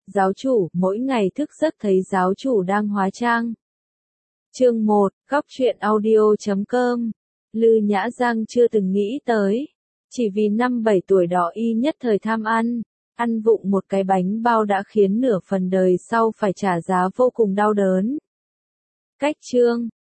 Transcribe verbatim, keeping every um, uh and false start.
Giáo chủ, mỗi ngày thức giấc thấy giáo chủ đang hóa trang. Chương một, Góc truyện audio chấm com. Lư Nhã Giang chưa từng nghĩ tới. Chỉ vì năm bảy tuổi đó y nhất thời tham ăn, ăn vụng một cái bánh bao đã khiến nửa phần đời sau phải trả giá vô cùng đau đớn. Cách chương,